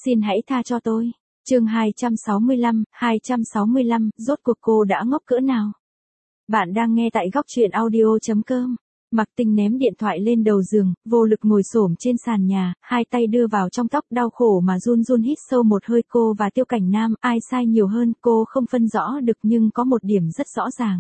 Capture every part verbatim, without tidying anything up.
Xin hãy tha cho tôi. Chương hai trăm sáu mươi lăm, hai trăm sáu mươi lăm, rốt cuộc cô đã ngốc cỡ nào? Bạn đang nghe tại góc truyện audio chấm com. Mạc Tinh ném điện thoại lên đầu giường, vô lực ngồi xổm trên sàn nhà, hai tay đưa vào trong tóc, đau khổ mà run run hít sâu một hơi. Cô và Tiêu Cảnh Nam, ai sai nhiều hơn, cô không phân rõ được, nhưng có một điểm rất rõ ràng.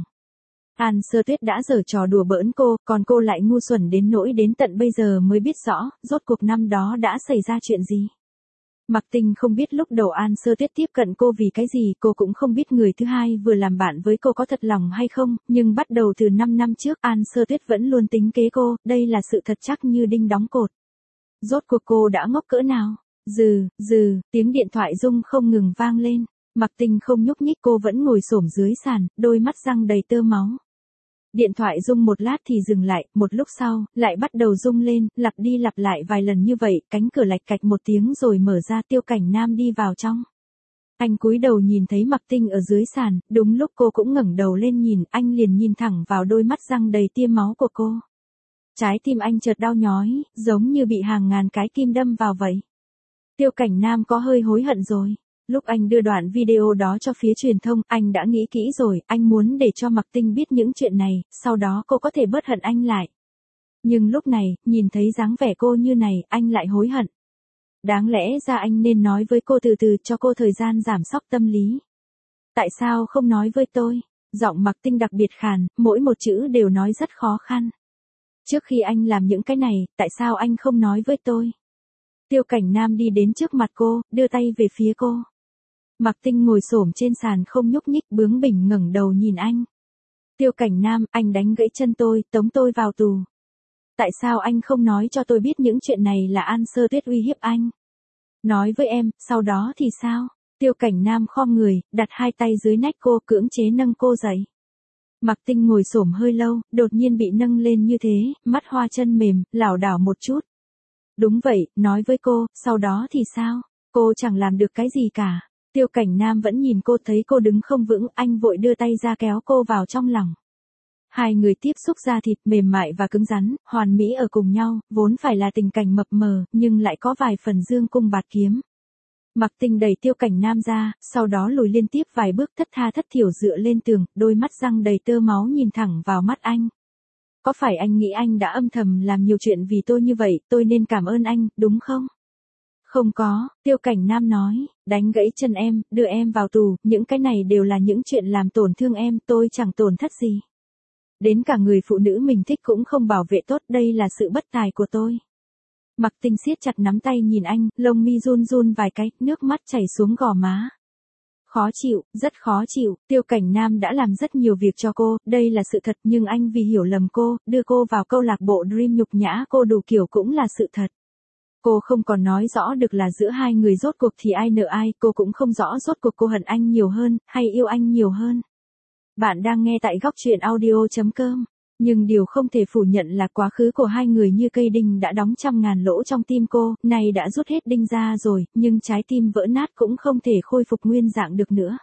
An Sơ Tuyết đã giở trò đùa bỡn cô, còn cô lại ngu xuẩn đến nỗi đến tận bây giờ mới biết rõ, rốt cuộc năm đó đã xảy ra chuyện gì. Mạc Tinh không biết lúc đầu An Sơ Tuyết tiếp cận cô vì cái gì, cô cũng không biết người thứ hai vừa làm bạn với cô có thật lòng hay không, nhưng bắt đầu từ năm năm trước An Sơ Tuyết vẫn luôn tính kế cô, đây là sự thật chắc như đinh đóng cột. Rốt cuộc cô đã ngốc cỡ nào? Dừ, dừ, tiếng điện thoại rung không ngừng vang lên. Mạc Tinh không nhúc nhích, cô vẫn ngồi xổm dưới sàn, đôi mắt răng đầy tơ máu. Điện thoại rung một lát thì dừng lại, một lúc sau, lại bắt đầu rung lên, lặp đi lặp lại vài lần như vậy, cánh cửa lạch cạch một tiếng rồi mở ra. Tiêu Cảnh Nam đi vào trong. Anh cúi đầu nhìn thấy Mạc Tinh ở dưới sàn, đúng lúc cô cũng ngẩng đầu lên nhìn, anh liền nhìn thẳng vào đôi mắt răng đầy tia máu của cô. Trái tim anh chợt đau nhói, giống như bị hàng ngàn cái kim đâm vào vậy. Tiêu Cảnh Nam có hơi hối hận rồi. Lúc anh đưa đoạn video đó cho phía truyền thông, anh đã nghĩ kỹ rồi, anh muốn để cho Mạc Tinh biết những chuyện này, sau đó cô có thể bớt hận anh lại. Nhưng lúc này, nhìn thấy dáng vẻ cô như này, anh lại hối hận. Đáng lẽ ra anh nên nói với cô từ từ, cho cô thời gian giảm sóc tâm lý. Tại sao không nói với tôi? Giọng Mạc Tinh đặc biệt khàn, mỗi một chữ đều nói rất khó khăn. Trước khi anh làm những cái này, tại sao anh không nói với tôi? Tiêu Cảnh Nam đi đến trước mặt cô, đưa tay về phía cô. Mạc Tinh ngồi xổm trên sàn không nhúc nhích, bướng bỉnh ngẩng đầu nhìn anh. Tiêu Cảnh Nam, anh đánh gãy chân tôi, tống tôi vào tù. Tại sao anh không nói cho tôi biết những chuyện này là An Sơ Tuyết uy hiếp anh? Nói với em, sau đó thì sao? Tiêu Cảnh Nam khom người, đặt hai tay dưới nách cô, cưỡng chế nâng cô dậy. Mạc Tinh ngồi xổm hơi lâu, đột nhiên bị nâng lên như thế, mắt hoa chân mềm, lảo đảo một chút. Đúng vậy, nói với cô, sau đó thì sao? Cô chẳng làm được cái gì cả. Tiêu Cảnh Nam vẫn nhìn cô, thấy cô đứng không vững, anh vội đưa tay ra kéo cô vào trong lòng. Hai người tiếp xúc da thịt mềm mại và cứng rắn, hoàn mỹ ở cùng nhau, vốn phải là tình cảnh mập mờ, nhưng lại có vài phần dương cung bạt kiếm. Mạc Tinh đẩy Tiêu Cảnh Nam ra, sau đó lùi liên tiếp vài bước, thất tha thất thiểu dựa lên tường, đôi mắt răng đầy tơ máu nhìn thẳng vào mắt anh. Có phải anh nghĩ anh đã âm thầm làm nhiều chuyện vì tôi như vậy, tôi nên cảm ơn anh, đúng không? Không có, Tiêu Cảnh Nam nói, đánh gãy chân em, đưa em vào tù, những cái này đều là những chuyện làm tổn thương em, tôi chẳng tổn thất gì. Đến cả người phụ nữ mình thích cũng không bảo vệ tốt, đây là sự bất tài của tôi. Mạc Tinh siết chặt nắm tay nhìn anh, lông mi run run vài cái, nước mắt chảy xuống gò má. Khó chịu, rất khó chịu, Tiêu Cảnh Nam đã làm rất nhiều việc cho cô, đây là sự thật, nhưng anh vì hiểu lầm cô, đưa cô vào câu lạc bộ Dream, nhục nhã cô đủ kiểu cũng là sự thật. Cô không còn nói rõ được là giữa hai người rốt cuộc thì ai nợ ai, cô cũng không rõ rốt cuộc cô hận anh nhiều hơn, hay yêu anh nhiều hơn. Bạn đang nghe tại góc truyện audio chấm com. Nhưng điều không thể phủ nhận là quá khứ của hai người như cây đinh đã đóng trăm ngàn lỗ trong tim cô, nay đã rút hết đinh ra rồi, nhưng trái tim vỡ nát cũng không thể khôi phục nguyên dạng được nữa.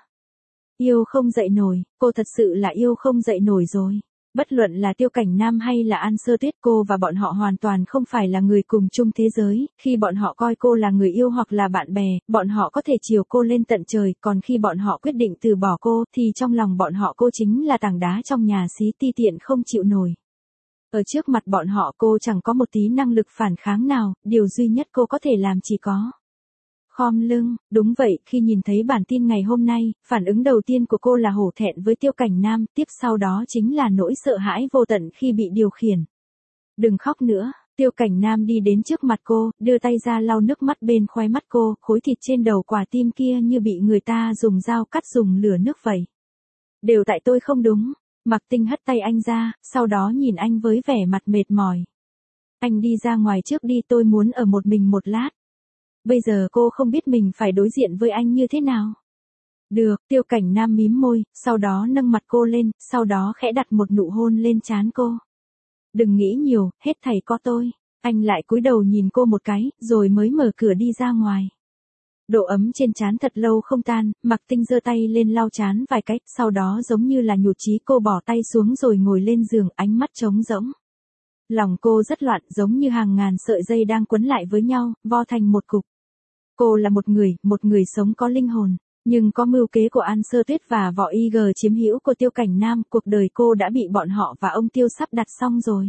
Yêu không dậy nổi, cô thật sự là yêu không dậy nổi rồi. Bất luận là Tiêu Cảnh Nam hay là An Sơ Tuyết, cô và bọn họ hoàn toàn không phải là người cùng chung thế giới, khi bọn họ coi cô là người yêu hoặc là bạn bè, bọn họ có thể chiều cô lên tận trời, còn khi bọn họ quyết định từ bỏ cô, thì trong lòng bọn họ cô chính là tảng đá trong nhà xí, ti tiện không chịu nổi. Ở trước mặt bọn họ cô chẳng có một tí năng lực phản kháng nào, điều duy nhất cô có thể làm chỉ có khom lưng. Đúng vậy, khi nhìn thấy bản tin ngày hôm nay, phản ứng đầu tiên của cô là hổ thẹn với Tiêu Cảnh Nam, tiếp sau đó chính là nỗi sợ hãi vô tận khi bị điều khiển. Đừng khóc nữa, Tiêu Cảnh Nam đi đến trước mặt cô, đưa tay ra lau nước mắt bên khóe mắt cô, khối thịt trên đầu quả tim kia như bị người ta dùng dao cắt dùng lửa nước vậy. Đều tại tôi không đúng. Mạc Tinh hất tay anh ra, sau đó nhìn anh với vẻ mặt mệt mỏi. Anh đi ra ngoài trước đi, tôi muốn ở một mình một lát. Bây giờ cô không biết mình phải đối diện với anh như thế nào. Được, Tiêu Cảnh Nam mím môi, sau đó nâng mặt cô lên, sau đó khẽ đặt một nụ hôn lên trán cô. Đừng nghĩ nhiều, hết thảy có tôi. Anh lại cúi đầu nhìn cô một cái, rồi mới mở cửa đi ra ngoài. Độ ấm trên trán thật lâu không tan, Mạc Tinh giơ tay lên lau trán vài cái, sau đó giống như là nhụt chí cô bỏ tay xuống rồi ngồi lên giường, ánh mắt trống rỗng. Lòng cô rất loạn, giống như hàng ngàn sợi dây đang quấn lại với nhau, vo thành một cục. Cô là một người, một người sống có linh hồn. Nhưng có mưu kế của An Sơ Tuyết và Võ Y G chiếm hữu của Tiêu Cảnh Nam, cuộc đời cô đã bị bọn họ và ông Tiêu sắp đặt xong rồi.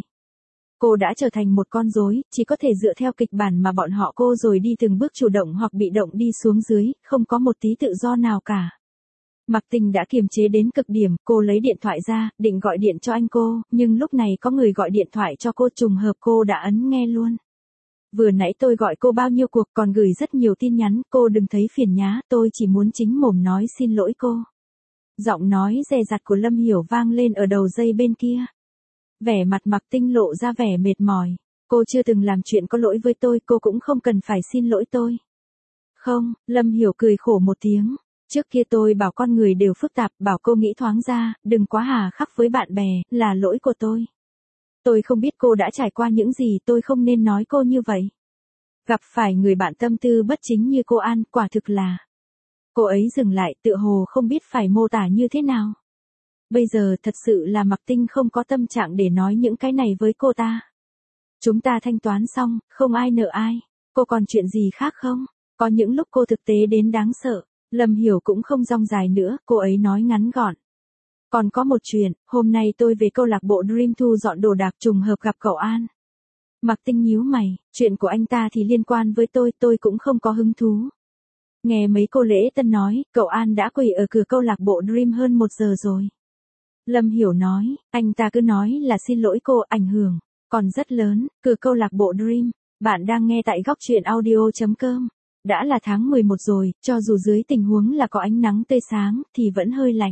Cô đã trở thành một con rối, chỉ có thể dựa theo kịch bản mà bọn họ cô rồi đi từng bước chủ động hoặc bị động đi xuống dưới, không có một tí tự do nào cả. Mạc Tình đã kiềm chế đến cực điểm, cô lấy điện thoại ra, định gọi điện cho anh cô, nhưng lúc này có người gọi điện thoại cho cô, trùng hợp cô đã ấn nghe luôn. Vừa nãy tôi gọi cô bao nhiêu cuộc, còn gửi rất nhiều tin nhắn, cô đừng thấy phiền nhá, tôi chỉ muốn chính mồm nói xin lỗi cô. Giọng nói dè dặt của Lâm Hiểu vang lên ở đầu dây bên kia. Vẻ mặt Mạc Tinh lộ ra vẻ mệt mỏi. Cô chưa từng làm chuyện có lỗi với tôi, cô cũng không cần phải xin lỗi tôi. Không, Lâm Hiểu cười khổ một tiếng. Trước kia tôi bảo con người đều phức tạp, bảo cô nghĩ thoáng ra, đừng quá hà khắc với bạn bè, là lỗi của tôi. Tôi không biết cô đã trải qua những gì, tôi không nên nói cô như vậy. Gặp phải người bạn tâm tư bất chính như cô An, quả thực là... Cô ấy dừng lại, tựa hồ không biết phải mô tả như thế nào. Bây giờ thật sự là Mạc Tinh không có tâm trạng để nói những cái này với cô ta. Chúng ta thanh toán xong, không ai nợ ai. Cô còn chuyện gì khác không? Có những lúc cô thực tế đến đáng sợ. Lâm Hiểu cũng không rong dài nữa, cô ấy nói ngắn gọn. Còn có một chuyện, hôm nay tôi về câu lạc bộ Dream thu dọn đồ đạc, trùng hợp gặp cậu An. Mạc Tinh nhíu mày, chuyện của anh ta thì liên quan với tôi, tôi cũng không có hứng thú. Nghe mấy cô lễ tân nói, cậu An đã quỳ ở cửa câu lạc bộ Dream hơn một giờ rồi. Lâm Hiểu nói, anh ta cứ nói là xin lỗi cô, ảnh hưởng còn rất lớn, cửa câu lạc bộ Dream. Bạn đang nghe tại góc truyện audio chấm com. Đã là tháng mười một rồi, cho dù dưới tình huống là có ánh nắng tươi sáng, thì vẫn hơi lạnh.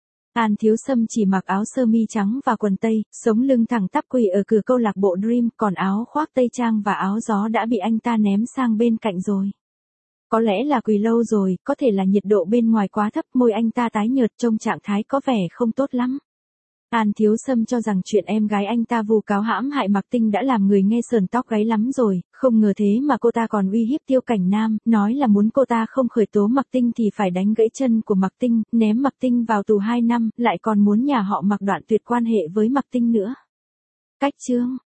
An Thiếu Sâm chỉ mặc áo sơ mi trắng và quần tây, sống lưng thẳng tắp quỳ ở cửa câu lạc bộ Dream, còn áo khoác tây trang và áo gió đã bị anh ta ném sang bên cạnh rồi. Có lẽ là quỳ lâu rồi, có thể là nhiệt độ bên ngoài quá thấp, môi anh ta tái nhợt, trông trạng thái có vẻ không tốt lắm. An Thiếu Sâm cho rằng chuyện em gái anh ta vu cáo hãm hại Mạc Tinh đã làm người nghe sờn tóc gáy lắm rồi, không ngờ thế mà cô ta còn uy hiếp Tiêu Cảnh Nam, nói là muốn cô ta không khởi tố Mạc Tinh thì phải đánh gãy chân của Mạc Tinh, ném Mạc Tinh vào tù hai năm, lại còn muốn nhà họ Mạc đoạn tuyệt quan hệ với Mạc Tinh nữa. Cách chương